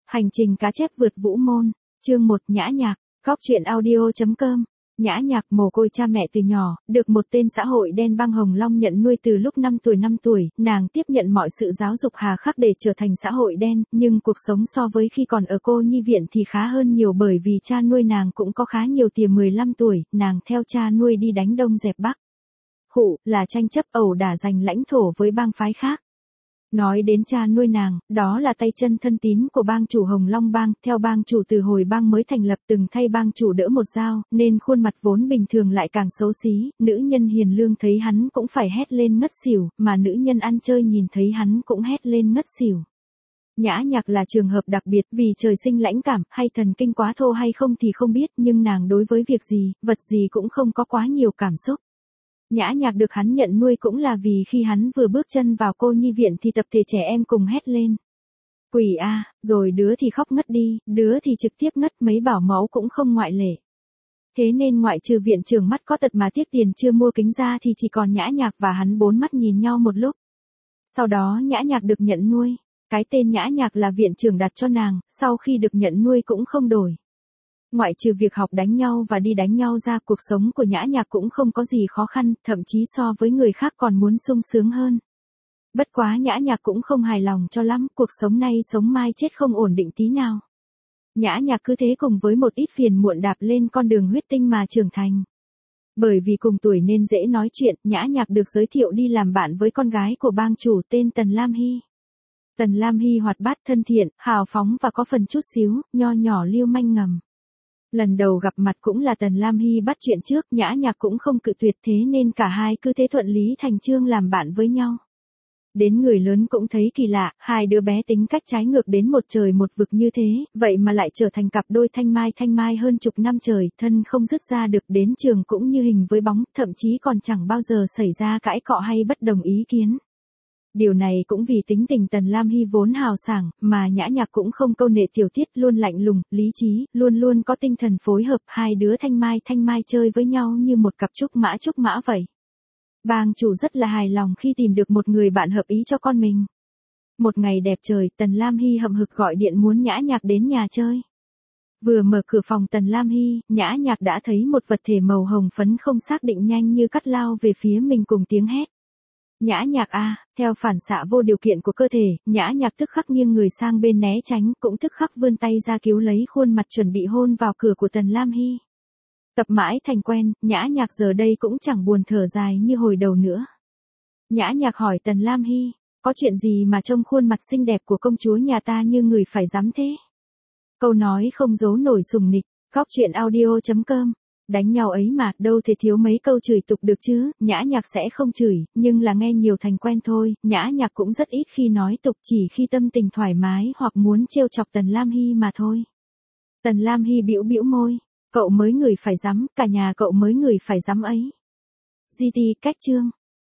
Hành trình cá chép vượt vũ môn, chương 1 Nhã Nhạc, Góc truyện audio.com. Nhã Nhạc mồ côi cha mẹ từ nhỏ, được một tên xã hội đen bang Hồng Long nhận nuôi từ lúc 5 tuổi, nàng tiếp nhận mọi sự giáo dục hà khắc để trở thành xã hội đen, nhưng cuộc sống so với khi còn ở cô nhi viện thì khá hơn nhiều bởi vì cha nuôi nàng cũng có khá nhiều tiền. 15 tuổi, nàng theo cha nuôi đi đánh Đông dẹp Bắc. Là tranh chấp ẩu đả giành lãnh thổ với bang phái khác. Nói đến cha nuôi nàng, đó là tay chân thân tín của bang chủ Hồng Long bang, theo bang chủ từ hồi bang mới thành lập từng thay bang chủ đỡ một dao, nên khuôn mặt vốn bình thường lại càng xấu xí, nữ nhân hiền lương thấy hắn cũng phải hét lên ngất xỉu, mà nữ nhân ăn chơi nhìn thấy hắn cũng hét lên ngất xỉu. Nhã Nhạc là trường hợp đặc biệt vì trời sinh lãnh cảm, hay thần kinh quá thô hay không thì không biết, nhưng nàng đối với việc gì, vật gì cũng không có quá nhiều cảm xúc. Nhã Nhạc được hắn nhận nuôi cũng là vì khi hắn vừa bước chân vào cô nhi viện thì tập thể trẻ em cùng hét lên. Quỷ a, rồi đứa thì khóc ngất đi, đứa thì trực tiếp ngất, mấy bảo mẫu cũng không ngoại lệ. Thế nên ngoại trừ viện trưởng mắt có tật mà tiếc tiền chưa mua kính ra thì chỉ còn Nhã Nhạc và hắn bốn mắt nhìn nhau một lúc. Sau đó Nhã Nhạc được nhận nuôi. Cái tên Nhã Nhạc là viện trưởng đặt cho nàng, sau khi được nhận nuôi cũng không đổi. Ngoại trừ việc học đánh nhau và đi đánh nhau ra, cuộc sống của Nhã Nhạc cũng không có gì khó khăn, thậm chí so với người khác còn muốn sung sướng hơn. Bất quá Nhã Nhạc cũng không hài lòng cho lắm, cuộc sống nay sống mai chết không ổn định tí nào. Nhã Nhạc cứ thế cùng với một ít phiền muộn đạp lên con đường huyết tinh mà trưởng thành. Bởi vì cùng tuổi nên dễ nói chuyện, Nhã Nhạc được giới thiệu đi làm bạn với con gái của bang chủ tên Tần Lam Hy. Tần Lam Hy hoạt bát thân thiện, hào phóng và có phần chút xíu, nho nhỏ lưu manh ngầm. Lần đầu gặp mặt cũng là Tần Lam Hy bắt chuyện trước, Nhã Nhạc cũng không cự tuyệt, thế nên cả hai cứ thế thuận lý thành chương làm bạn với nhau. Đến người lớn cũng thấy kỳ lạ, hai đứa bé tính cách trái ngược đến một trời một vực như thế, vậy mà lại trở thành cặp đôi thanh mai hơn chục năm trời, thân không dứt ra được, đến trường cũng như hình với bóng, thậm chí còn chẳng bao giờ xảy ra cãi cọ hay bất đồng ý kiến. Điều này cũng vì tính tình Tần Lam Hy vốn hào sảng, mà Nhã Nhạc cũng không câu nệ tiểu tiết, luôn lạnh lùng, lý trí, luôn có tinh thần phối hợp, hai đứa thanh mai chơi với nhau như một cặp trúc mã vậy. Bang chủ rất là hài lòng khi tìm được một người bạn hợp ý cho con mình. Một ngày đẹp trời, Tần Lam Hy hậm hực gọi điện muốn Nhã Nhạc đến nhà chơi. Vừa mở cửa phòng Tần Lam Hy, Nhã Nhạc đã thấy một vật thể màu hồng phấn không xác định nhanh như cắt lao về phía mình cùng tiếng hét. Nhã Nhạc a, theo phản xạ vô điều kiện của cơ thể, Nhã Nhạc tức khắc nghiêng người sang bên né tránh, cũng tức khắc vươn tay ra cứu lấy khuôn mặt chuẩn bị hôn vào cửa của Tần Lam Hy. Tập mãi thành quen, Nhã Nhạc giờ đây cũng chẳng buồn thở dài như hồi đầu nữa. Nhã Nhạc hỏi Tần Lam Hy, có chuyện gì mà trông khuôn mặt xinh đẹp của công chúa nhà ta như người phải dám thế? Câu nói không giấu nổi sùng nịch, Góc truyện audio.com. Đánh nhau ấy mà, đâu thể thiếu mấy câu chửi tục được chứ, Nhã Nhạc sẽ không chửi, nhưng là nghe nhiều thành quen thôi, Nhã Nhạc cũng rất ít khi nói tục, chỉ khi tâm tình thoải mái hoặc muốn trêu chọc Tần Lam Hy mà thôi. Tần Lam Hy bĩu môi, cậu mới người phải dám, cả nhà cậu mới người phải dám ấy. GT cách chương.